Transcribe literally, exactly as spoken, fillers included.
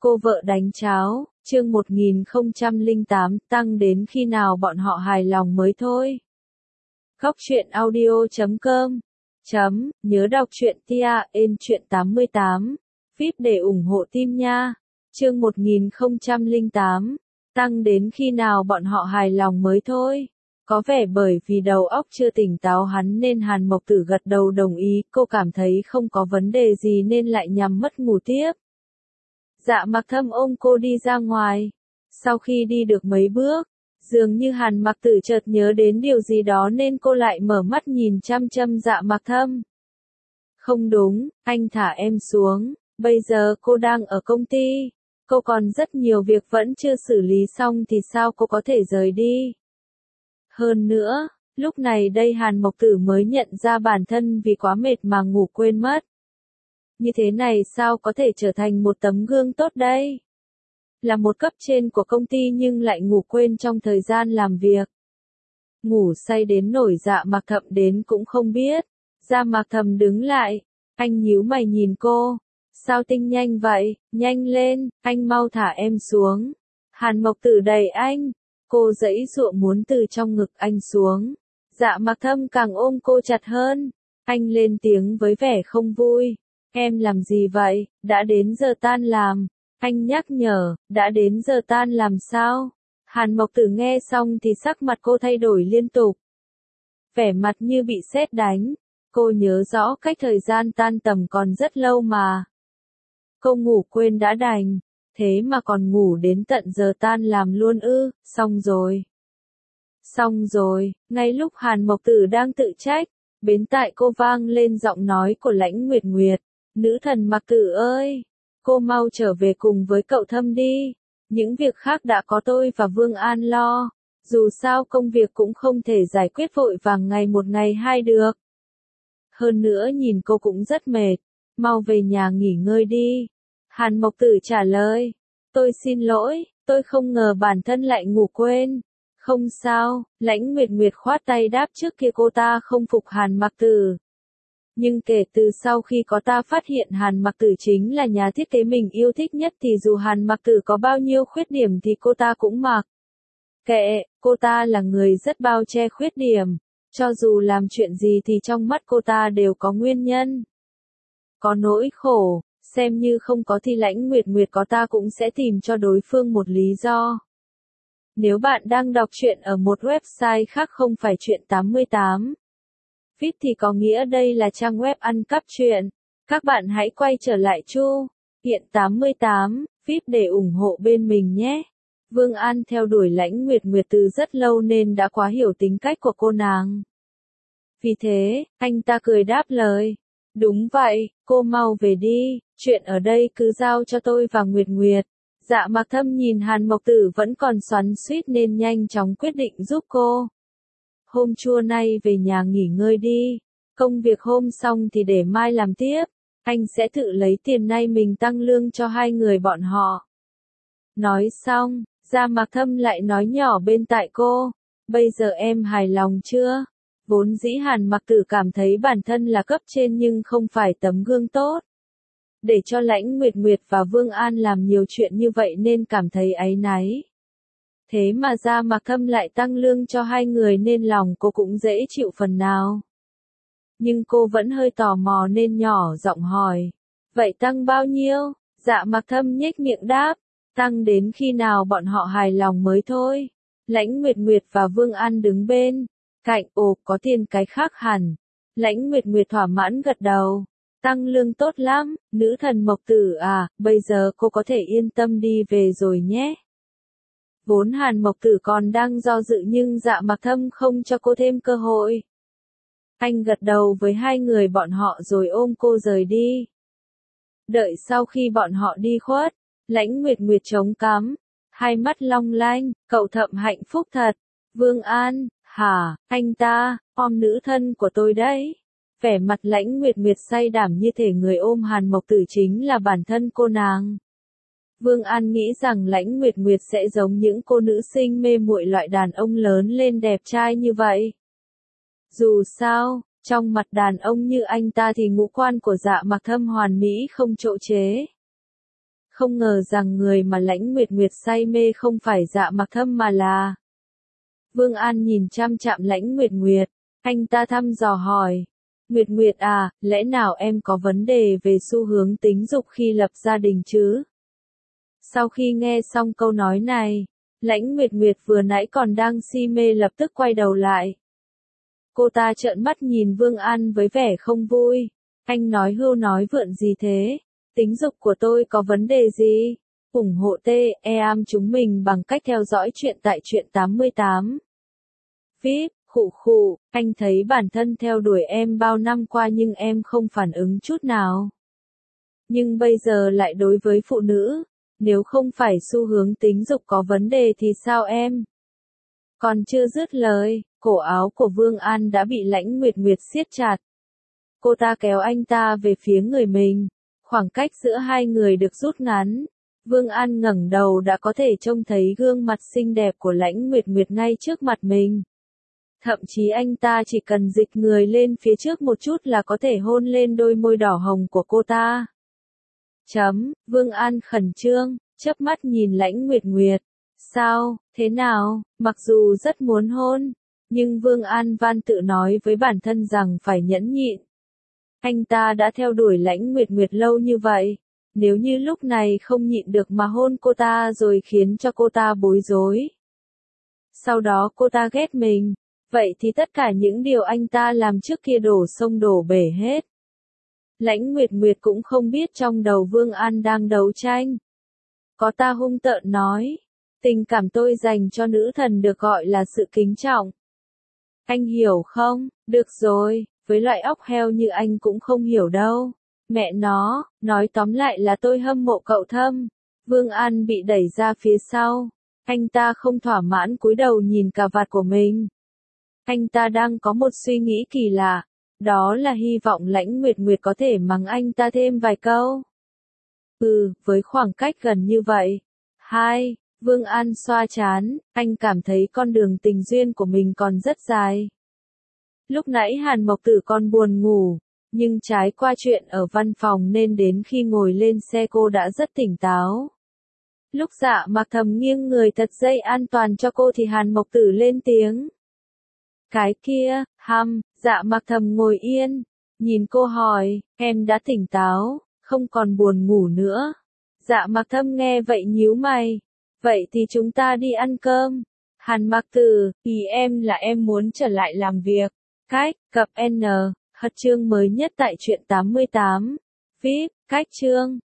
Cô vợ đánh cháo, chương một nghìn không trăm lẻ tám, tăng đến khi nào bọn họ hài lòng mới thôi. Góc truyện audio chấm com chấm, nhớ đọc truyện tia, ên truyện tám mươi tám, vê i pê để ủng hộ team nha. Chương một nghìn không trăm lẻ tám, tăng đến khi nào bọn họ hài lòng mới thôi. Có vẻ bởi vì đầu óc chưa tỉnh táo hắn nên Hàn Mộc Tử gật đầu đồng ý, cô cảm thấy không có vấn đề gì nên lại nhắm mắt ngủ tiếp. Dạ Mặc Thâm ôm cô đi ra ngoài. Sau khi đi được mấy bước, dường như Hàn Mặc Tử chợt nhớ đến điều gì đó nên cô lại mở mắt nhìn chăm chăm Dạ Mặc Thâm. Không đúng, anh thả em xuống, bây giờ cô đang ở công ty, cô còn rất nhiều việc vẫn chưa xử lý xong thì sao cô có thể rời đi. Hơn nữa, lúc này đây Hàn Mộc Tử mới nhận ra bản thân vì quá mệt mà ngủ quên mất. Như thế này sao có thể trở thành một tấm gương tốt đây? Là một cấp trên của công ty nhưng lại ngủ quên trong thời gian làm việc. Ngủ say đến nổi Dạ Mặc Thâm đến cũng không biết. Dạ Mặc Thâm đứng lại, anh nhíu mày nhìn cô. Sao tinh nhanh vậy, nhanh lên, anh mau thả em xuống. Hàn Mộc Tử đẩy anh, cô giãy giụa muốn từ trong ngực anh xuống. Dạ Mặc Thâm càng ôm cô chặt hơn. Anh lên tiếng với vẻ không vui. Em làm gì vậy, đã đến giờ tan làm. Anh nhắc nhở, đã đến giờ tan làm sao? Hàn Mộc Tử nghe xong thì sắc mặt cô thay đổi liên tục. Vẻ mặt như bị sét đánh. Cô nhớ rõ cách thời gian tan tầm còn rất lâu mà. Cô ngủ quên đã đành, thế mà còn ngủ đến tận giờ tan làm luôn ư, xong rồi. Xong rồi, ngay lúc Hàn Mộc Tử đang tự trách, bên tai cô vang lên giọng nói của Lãnh Nguyệt Nguyệt. Nữ thần Mặc Tử ơi, cô mau trở về cùng với cậu Thâm đi. Những việc khác đã có tôi và Vương An lo. Dù sao công việc cũng không thể giải quyết vội vàng ngày một ngày hai được. Hơn nữa nhìn cô cũng rất mệt. Mau về nhà nghỉ ngơi đi. Hàn Mộc Tử trả lời. Tôi xin lỗi, tôi không ngờ bản thân lại ngủ quên. Không sao, Lãnh Nguyệt Nguyệt khoát tay đáp trước kia cô ta không phục Hàn Mặc Tử. Nhưng kể từ sau khi có ta phát hiện Hàn Mặc Tử chính là nhà thiết kế mình yêu thích nhất thì dù Hàn Mặc Tử có bao nhiêu khuyết điểm thì cô ta cũng mặc kệ, cô ta là người rất bao che khuyết điểm. Cho dù làm chuyện gì thì trong mắt cô ta đều có nguyên nhân. Có nỗi khổ, xem như không có thì Lãnh Nguyệt Nguyệt có ta cũng sẽ tìm cho đối phương một lý do. Nếu bạn đang đọc truyện ở một website khác không phải truyện tám mươi tám. vê i pê thì có nghĩa đây là trang web ăn cắp truyện. Các bạn hãy quay trở lại Chu Hiện tám mươi tám, vê i pê để ủng hộ bên mình nhé. Vương An theo đuổi Lãnh Nguyệt Nguyệt từ rất lâu nên đã quá hiểu tính cách của cô nàng. Vì thế, anh ta cười đáp lời. Đúng vậy, cô mau về đi, chuyện ở đây cứ giao cho tôi và Nguyệt Nguyệt. Dạ Mặc Thâm nhìn Hàn Mộc Tử vẫn còn xoắn xuýt nên nhanh chóng quyết định giúp cô. Hôm trưa nay về nhà nghỉ ngơi đi, công việc hôm xong thì để mai làm tiếp, anh sẽ tự lấy tiền nay mình tăng lương cho hai người bọn họ. Nói xong, Dạ Mặc Thâm lại nói nhỏ bên tai cô, bây giờ em hài lòng chưa? Vốn dĩ Hàn Mặc Tử cảm thấy bản thân là cấp trên nhưng không phải tấm gương tốt. Để cho Lãnh Nguyệt Nguyệt và Vương An làm nhiều chuyện như vậy nên cảm thấy áy náy. Thế mà Dạ Mặc Thâm lại tăng lương cho hai người nên lòng cô cũng dễ chịu phần nào. Nhưng cô vẫn hơi tò mò nên nhỏ giọng hỏi. Vậy tăng bao nhiêu? Dạ Mặc Thâm nhếch miệng đáp. Tăng đến khi nào bọn họ hài lòng mới thôi. Lãnh Nguyệt Nguyệt và Vương An đứng bên cạnh, ồ có tiền cái khác hẳn. Lãnh Nguyệt Nguyệt thỏa mãn gật đầu. Tăng lương tốt lắm, nữ thần Mộc Tử à, bây giờ cô có thể yên tâm đi về rồi nhé. Vốn Hàn Mộc Tử còn đang do dự nhưng Dạ Mặc Thâm không cho cô thêm cơ hội. Anh gật đầu với hai người bọn họ rồi ôm cô rời đi. Đợi sau khi bọn họ đi khuất, Lãnh Nguyệt Nguyệt chống cằm, hai mắt long lanh, cậu Thâm hạnh phúc thật. Vương An, hả, anh ta, ôm nữ thân của tôi đấy. Vẻ mặt Lãnh Nguyệt Nguyệt say đảm như thể người ôm Hàn Mộc Tử chính là bản thân cô nàng. Vương An nghĩ rằng Lãnh Nguyệt Nguyệt sẽ giống những cô nữ sinh mê muội loại đàn ông lớn lên đẹp trai như vậy. Dù sao, trong mặt đàn ông như anh ta thì ngũ quan của Dạ Mặc Thâm hoàn mỹ không chỗ chế. không ngờ rằng người mà Lãnh Nguyệt Nguyệt say mê không phải Dạ Mặc Thâm mà là... Vương An nhìn chăm chạm Lãnh Nguyệt Nguyệt, anh ta thăm dò hỏi. Nguyệt Nguyệt à, lẽ nào em có vấn đề về xu hướng tính dục khi lập gia đình chứ? Sau khi nghe xong câu nói này, Lãnh Nguyệt Nguyệt vừa nãy còn đang si mê lập tức quay đầu lại. Cô ta trợn mắt nhìn Vương An với vẻ không vui. Anh nói hưu nói vượn gì thế? Tính dục của tôi có vấn đề gì? ủng hộ tê e am chúng mình bằng cách theo dõi chuyện tại truyện tám mươi tám. vê i pê, khụ khụ, anh thấy bản thân theo đuổi em bao năm qua nhưng em không phản ứng chút nào. Nhưng bây giờ lại đối với phụ nữ, nếu không phải xu hướng tính dục có vấn đề thì sao em? Còn chưa dứt lời, cổ áo của Vương An đã bị Lãnh Nguyệt Nguyệt siết chặt. Cô ta kéo anh ta về phía người mình, khoảng cách giữa hai người được rút ngắn. Vương An ngẩng đầu đã có thể trông thấy gương mặt xinh đẹp của Lãnh Nguyệt Nguyệt ngay trước mặt mình. Thậm chí anh ta chỉ cần dịch người lên phía trước một chút là có thể hôn lên đôi môi đỏ hồng của cô ta. Chấm, Vương An khẩn trương, chớp mắt nhìn Lãnh Nguyệt Nguyệt. Sao, thế nào, mặc dù rất muốn hôn, nhưng Vương An van tự nói với bản thân rằng phải nhẫn nhịn. Anh ta đã theo đuổi Lãnh Nguyệt Nguyệt lâu như vậy, nếu như lúc này không nhịn được mà hôn cô ta rồi khiến cho cô ta bối rối. Sau đó cô ta ghét mình, vậy thì tất cả những điều anh ta làm trước kia đổ sông đổ bể hết. Lãnh Nguyệt Nguyệt cũng không biết trong đầu Vương An đang đấu tranh. Có ta hung tợn nói, tình cảm tôi dành cho nữ thần được gọi là sự kính trọng. Anh hiểu không? Được rồi, với loại óc heo như anh cũng không hiểu đâu. Mẹ nó, nói tóm lại là tôi hâm mộ cậu Thâm. Vương An bị đẩy ra phía sau. Anh ta không thỏa mãn cúi đầu nhìn cà vạt của mình. Anh ta đang có một suy nghĩ kỳ lạ. Đó là hy vọng Lãnh Nguyệt Nguyệt có thể mắng anh ta thêm vài câu. Ừ, với khoảng cách gần như vậy. Hai, Vương An xoa trán, anh cảm thấy con đường tình duyên của mình còn rất dài. Lúc nãy Hàn Mộc Tử còn buồn ngủ, nhưng trái qua chuyện ở văn phòng nên đến khi ngồi lên xe cô đã rất tỉnh táo. Lúc Dạ Mặc Thầm nghiêng người thật dây an toàn cho cô thì Hàn Mộc Tử lên tiếng. Cái kia, hăm, Dạ Mặc Thầm ngồi yên, nhìn cô hỏi, em đã tỉnh táo, không còn buồn ngủ nữa. Dạ Mặc Thâm nghe vậy nhíu mày, vậy thì chúng ta đi ăn cơm. Hàn Mặc Tử, ý em là em muốn trở lại làm việc. Cách, cập N, hất chương mới nhất tại truyện tám mươi tám. vê i pê, cách chương.